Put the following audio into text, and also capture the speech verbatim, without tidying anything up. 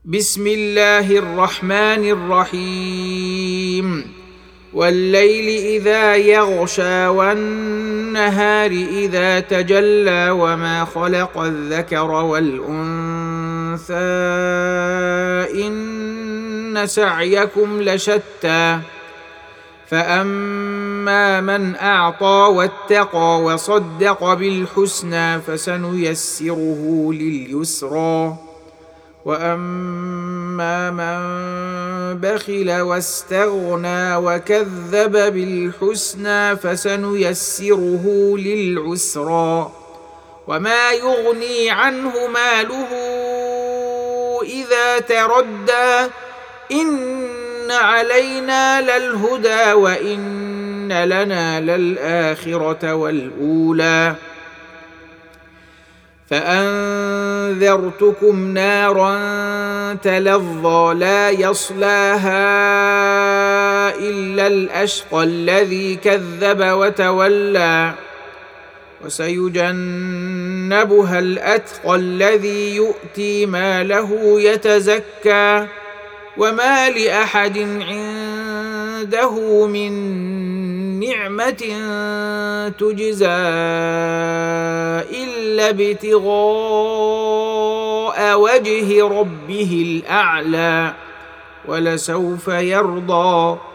بسم الله الرحمن الرحيم والليل إذا يغشى والنهار إذا تجلى وما خلق الذكر والأنثى إن سعيكم لشتى فأما من أعطى واتقى وصدق بالحسنى فسنيسره لليسرى وأما من بخل واستغنى وكذب بالحسنى فسنيسره للعسرى وما يغني عنه ماله إذا تردى إن علينا للهدى وإن لنا للآخرة والأولى فأنذرتكم نارا تلظى لا يصلاها إلا الأشقى الذي كذب وتولى وسيجنبها الأتقى الذي يؤتي ماله يتزكى وما لأحد عنده من نعمة تجزى إلا ابتغاء وجه ربه الأعلى ولسوف يرضى